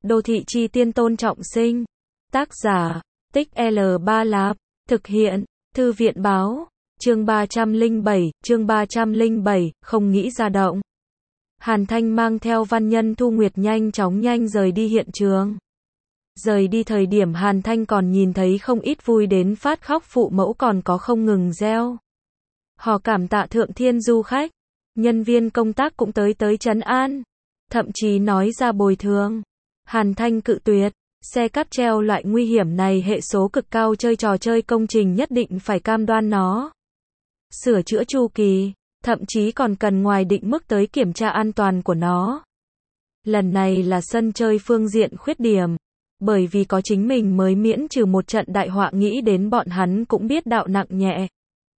Đô thị chi tiên Tôn Trọng Sinh. Tác giả, Tích L3 Lạp. Thực hiện, Thư viện báo. Chương 307, không nghĩ ra động. Hàn Thanh mang theo Văn Nhân Thu Nguyệt nhanh rời đi hiện trường. Rời đi thời điểm Hàn Thanh còn nhìn thấy không ít vui đến phát khóc phụ mẫu còn có không ngừng reo. Họ cảm tạ thượng thiên du khách. Nhân viên công tác cũng tới trấn an. Thậm chí nói ra bồi thường. Hàn Thanh cự tuyệt. Xe cáp treo loại nguy hiểm này hệ số cực cao, chơi trò chơi công trình nhất định phải cam đoan nó sửa chữa chu kỳ, thậm chí còn cần ngoài định mức tới kiểm tra an toàn của nó. Lần này là sân chơi phương diện khuyết điểm, bởi vì có chính mình mới miễn trừ một trận đại họa, nghĩ đến bọn hắn cũng biết đạo nặng nhẹ.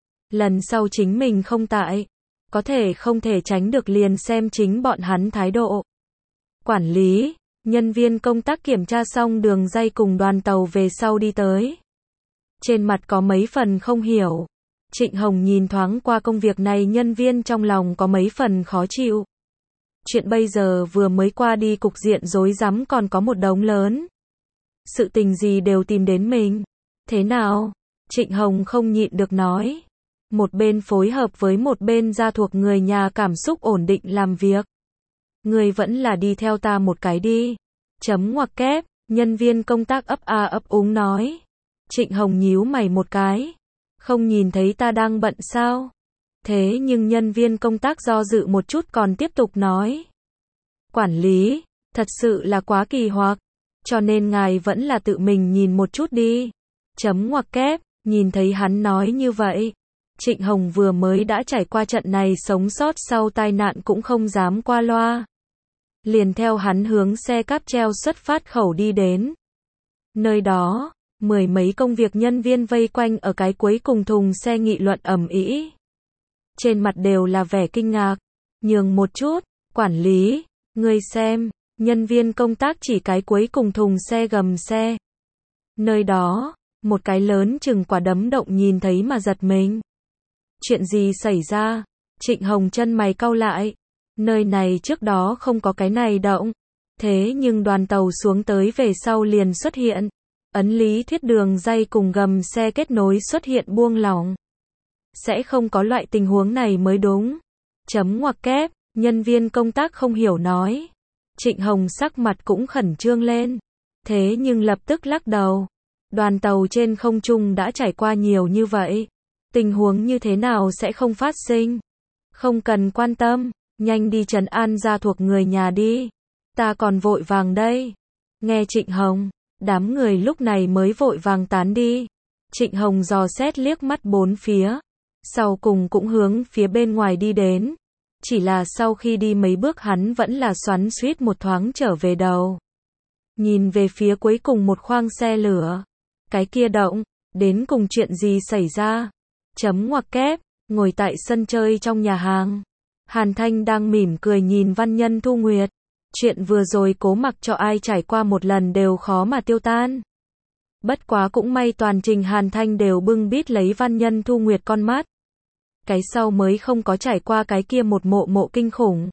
Lần sau chính mình không tại, có thể không thể tránh được, liền xem chính bọn hắn thái độ. Quản lý, nhân viên công tác kiểm tra xong đường dây cùng đoàn tàu về sau đi tới. Trên mặt có mấy phần không hiểu. Trịnh Hồng nhìn thoáng qua công việc này, nhân viên trong lòng có mấy phần khó chịu. Chuyện bây giờ vừa mới qua đi, cục diện rối rắm còn có một đống lớn. Sự tình gì đều tìm đến mình. Thế nào? Trịnh Hồng không nhịn được nói. Một bên phối hợp với một bên gia thuộc người nhà, cảm xúc ổn định làm việc. Người vẫn là đi theo ta một cái đi. Chấm ngoặc kép, nhân viên công tác ấp a ấp úng nói. Trịnh Hồng nhíu mày một cái. Không nhìn thấy ta đang bận sao? Thế nhưng nhân viên công tác do dự một chút còn tiếp tục nói. Quản lý, thật sự là quá kỳ hoặc, cho nên ngài vẫn là tự mình nhìn một chút đi. Chấm ngoặc kép, nhìn thấy hắn nói như vậy. Trịnh Hồng vừa mới đã trải qua trận này, sống sót sau tai nạn cũng không dám qua loa. Liền theo hắn hướng xe cáp treo xuất phát khẩu đi đến. Nơi đó, mười mấy công việc nhân viên vây quanh ở cái cuối cùng thùng xe nghị luận ầm ĩ. Trên mặt đều là vẻ kinh ngạc. Nhường một chút, quản lý, ngươi xem, nhân viên công tác chỉ cái cuối cùng thùng xe gầm xe. Nơi đó, một cái lớn chừng quả đấm động, nhìn thấy mà giật mình. Chuyện gì xảy ra? Trịnh Hồng chân mày cau lại. Nơi này trước đó không có cái này động. Thế nhưng đoàn tàu xuống tới về sau liền xuất hiện. Ấn lý thuyết đường dây cùng gầm xe kết nối xuất hiện buông lỏng. Sẽ không có loại tình huống này mới đúng. Chấm ngoặc kép, nhân viên công tác không hiểu nói. Trịnh Hồng sắc mặt cũng khẩn trương lên. Thế nhưng lập tức lắc đầu. Đoàn tàu trên không trung đã trải qua nhiều như vậy. Tình huống như thế nào sẽ không phát sinh? Không cần quan tâm, nhanh đi trấn an gia thuộc người nhà đi. Ta còn vội vàng đây. Nghe Trịnh Hồng, đám người lúc này mới vội vàng tán đi. Trịnh Hồng dò xét liếc mắt bốn phía. Sau cùng cũng hướng phía bên ngoài đi đến. Chỉ là sau khi đi mấy bước hắn vẫn là xoắn xuýt một thoáng trở về đầu. Nhìn về phía cuối cùng một khoang xe lửa. Cái kia động, đến cùng chuyện gì xảy ra? Chấm ngoặc kép, ngồi tại sân chơi trong nhà hàng. Hàn Thanh đang mỉm cười nhìn Văn Nhân Thu Nguyệt. Chuyện vừa rồi cố mặc cho ai trải qua một lần đều khó mà tiêu tan. Bất quá cũng may toàn trình Hàn Thanh đều bưng bít lấy Văn Nhân Thu Nguyệt con mắt. Cái sau mới không có trải qua cái kia một mộ kinh khủng.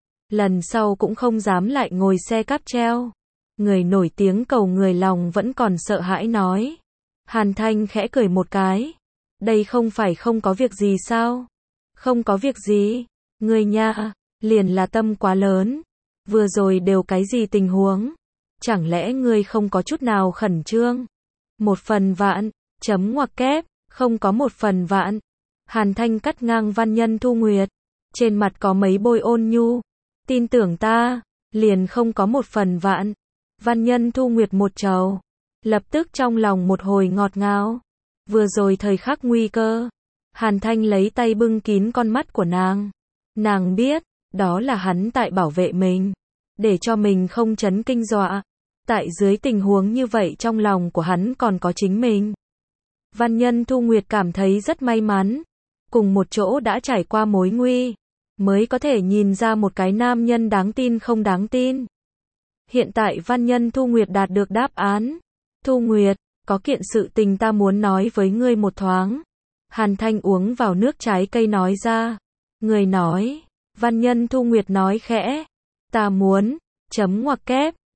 Lần sau cũng không dám lại ngồi xe cáp treo. Người nổi tiếng cầu người lòng vẫn còn sợ hãi nói. Hàn Thanh khẽ cười một cái. Đây không phải không có việc gì sao? Không có việc gì. Người nha, liền là tâm quá lớn. Vừa rồi đều cái gì tình huống? Chẳng lẽ ngươi không có chút nào khẩn trương? Một phần vạn, chấm ngoặc kép, không có một phần vạn. Hàn Thanh cắt ngang Văn Nhân Thu Nguyệt. Trên mặt có mấy bôi ôn nhu. Tin tưởng ta, liền không có một phần vạn. Văn Nhân Thu Nguyệt một trầu. Lập tức trong lòng một hồi ngọt ngào. Vừa rồi thời khắc nguy cơ. Hàn Thanh lấy tay bưng kín con mắt của nàng. Nàng biết, đó là hắn tại bảo vệ mình. Để cho mình không chấn kinh dọa. Tại dưới tình huống như vậy trong lòng của hắn còn có chính mình. Văn Nhân Thu Nguyệt cảm thấy rất may mắn. Cùng một chỗ đã trải qua mối nguy. Mới có thể nhìn ra một cái nam nhân đáng tin không đáng tin. Hiện tại Văn Nhân Thu Nguyệt đạt được đáp án. Thu Nguyệt, có kiện sự tình ta muốn nói với ngươi một thoáng. Hàn Thanh uống vào nước trái cây nói ra. Người nói. Văn Nhân Thu Nguyệt nói khẽ. Ta muốn. Chấm ngoặc kép.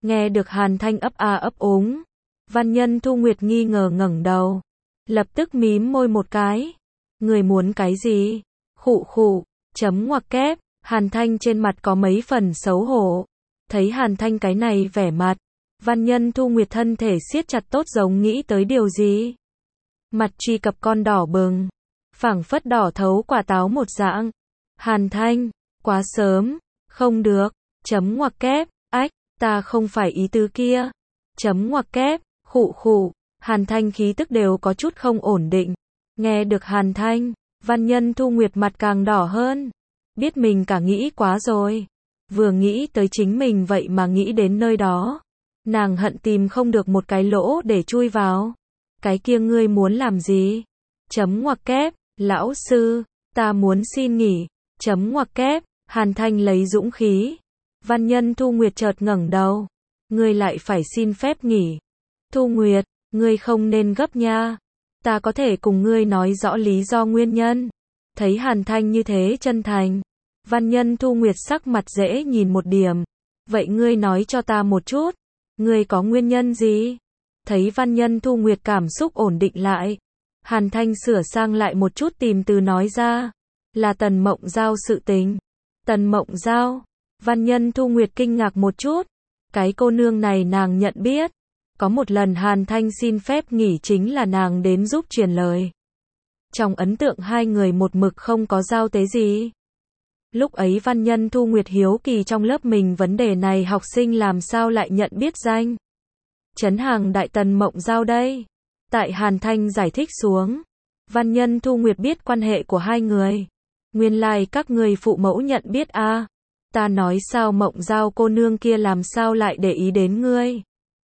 Nghe được Hàn Thanh ấp a ấp úng, Văn Nhân Thu Nguyệt nghi ngờ ngẩng đầu, lập tức mím môi một cái. Người muốn cái gì? Khụ khụ, chấm ngoặc kép, Hàn Thanh trên mặt có mấy phần xấu hổ. Thấy Hàn Thanh cái này vẻ mặt, Văn Nhân Thu Nguyệt thân thể siết chặt tốt giống nghĩ tới điều gì. Mặt truy cập con đỏ bừng, phảng phất đỏ thấu quả táo một dạng. Hàn Thanh, quá sớm, không được, chấm ngoặc kép, ách, ta không phải ý tứ kia. Chấm ngoặc kép, khụ khụ, Hàn Thanh khí tức đều có chút không ổn định. Nghe được Hàn Thanh, Văn Nhân Thu Nguyệt mặt càng đỏ hơn. Biết mình cả nghĩ quá rồi. Vừa nghĩ tới chính mình vậy mà nghĩ đến nơi đó. Nàng hận tìm không được một cái lỗ để chui vào. Cái kia ngươi muốn làm gì? Chấm ngoặc kép, lão sư, ta muốn xin nghỉ. Chấm ngoặc kép, Hàn Thanh lấy dũng khí. Văn Nhân Thu Nguyệt chợt ngẩng đầu. Ngươi lại phải xin phép nghỉ. Thu Nguyệt, ngươi không nên gấp nha. Ta có thể cùng ngươi nói rõ lý do nguyên nhân. Thấy Hàn Thanh như thế chân thành, Văn Nhân Thu Nguyệt sắc mặt dễ nhìn một điểm. Vậy ngươi nói cho ta một chút. Ngươi có nguyên nhân gì? Thấy Văn Nhân Thu Nguyệt cảm xúc ổn định lại, Hàn Thanh sửa sang lại một chút tìm từ nói ra. Là Tần Mộng Giao sự tình. Tần Mộng Giao? Văn Nhân Thu Nguyệt kinh ngạc một chút. Cái cô nương này nàng nhận biết. Có một lần Hàn Thanh xin phép nghỉ chính là nàng đến giúp truyền lời. Trong ấn tượng hai người một mực không có giao tế gì. Lúc ấy Văn Nhân Thu Nguyệt hiếu kỳ trong lớp mình vấn đề này học sinh làm sao lại nhận biết danh. Trấn Hàng Đại Tần Mộng Giao đây. Tại Hàn Thanh giải thích xuống, Văn Nhân Thu Nguyệt biết quan hệ của hai người. Nguyên lai các người phụ mẫu nhận biết a. Ta nói sao Mộng Giao cô nương kia làm sao lại để ý đến ngươi.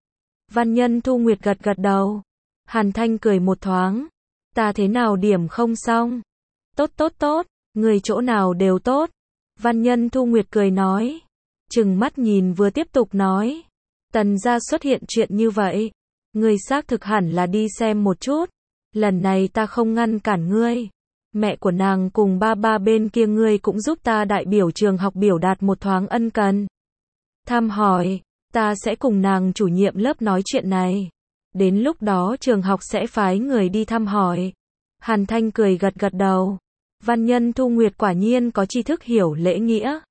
Văn Nhân Thu Nguyệt gật gật đầu. Hàn Thanh cười một thoáng. Ta thế nào điểm không xong. Tốt tốt tốt, người chỗ nào đều tốt. Văn Nhân Thu Nguyệt cười nói. Trừng mắt nhìn vừa tiếp tục nói. Tần gia xuất hiện chuyện như vậy. Ngươi xác thực hẳn là đi xem một chút. Lần này ta không ngăn cản ngươi. Mẹ của nàng cùng ba ba bên kia ngươi cũng giúp ta đại biểu trường học biểu đạt một thoáng ân cần. Thăm hỏi, ta sẽ cùng nàng chủ nhiệm lớp nói chuyện này. Đến lúc đó trường học sẽ phái người đi thăm hỏi. Hàn Thanh cười gật gật đầu. Văn Nhân Thu Nguyệt quả nhiên có tri thức hiểu lễ nghĩa.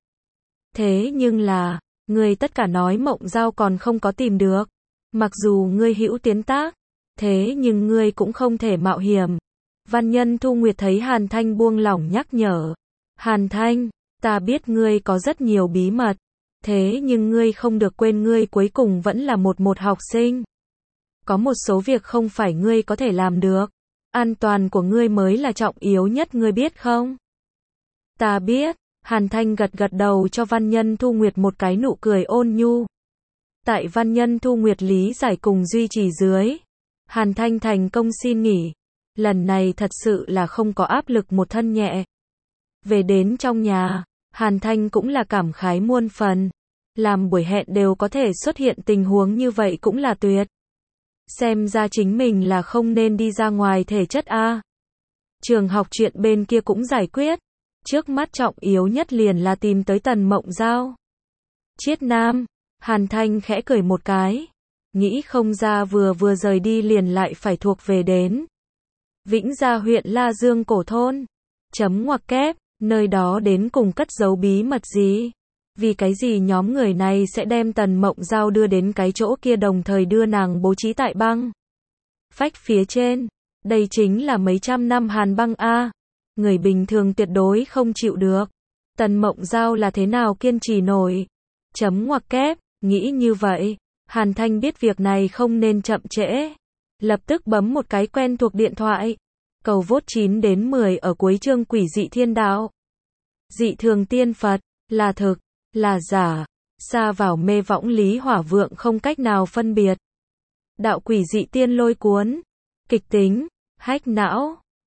Thế nhưng là, ngươi tất cả nói Mộng Giao còn không có tìm được. Mặc dù ngươi hữu tiến tác, thế nhưng ngươi cũng không thể mạo hiểm. Văn Nhân Thu Nguyệt thấy Hàn Thanh buông lỏng nhắc nhở. Hàn Thanh, ta biết ngươi có rất nhiều bí mật. Thế nhưng ngươi không được quên ngươi cuối cùng vẫn là một học sinh. Có một số việc không phải ngươi có thể làm được. An toàn của ngươi mới là trọng yếu nhất ngươi biết không? Ta biết. Hàn Thanh gật gật đầu cho Văn Nhân Thu Nguyệt một cái nụ cười ôn nhu. Tại Văn Nhân Thu Nguyệt lý giải cùng duy trì dưới, Hàn Thanh thành công xin nghỉ. Lần này thật sự là không có áp lực một thân nhẹ. Về đến trong nhà, Hàn Thanh cũng là cảm khái muôn phần. Làm buổi hẹn đều có thể xuất hiện tình huống như vậy cũng là tuyệt. Xem ra chính mình là không nên đi ra ngoài thể chất a. Trường học chuyện bên kia cũng giải quyết. Trước mắt trọng yếu nhất liền là tìm tới Tần Mộng Giao. Triết Nam, Hàn Thanh khẽ cười một cái. Nghĩ không ra vừa rời đi liền lại phải thuộc về đến Vĩnh Gia huyện La Dương cổ thôn. Chấm ngoặc kép, nơi đó đến cùng cất giấu bí mật gì? Vì cái gì nhóm người này sẽ đem Tần Mộng Giao đưa đến cái chỗ kia đồng thời đưa nàng bố trí tại băng phách phía trên? Đây chính là mấy trăm năm hàn băng a. Người bình thường tuyệt đối không chịu được. Tần Mộng Giao là thế nào kiên trì nổi? Chấm ngoặc kép, nghĩ như vậy, Hàn Thanh biết việc này không nên chậm trễ. Lập tức bấm một cái quen thuộc điện thoại. Cầu vote 9 đến 10 ở cuối chương Quỷ Dị Thiên Đạo. Dị thường tiên Phật, là thực, là giả, xa vào mê võng Lý Hỏa Vượng không cách nào phân biệt. Đạo quỷ dị tiên lôi cuốn, kịch tính, hách não.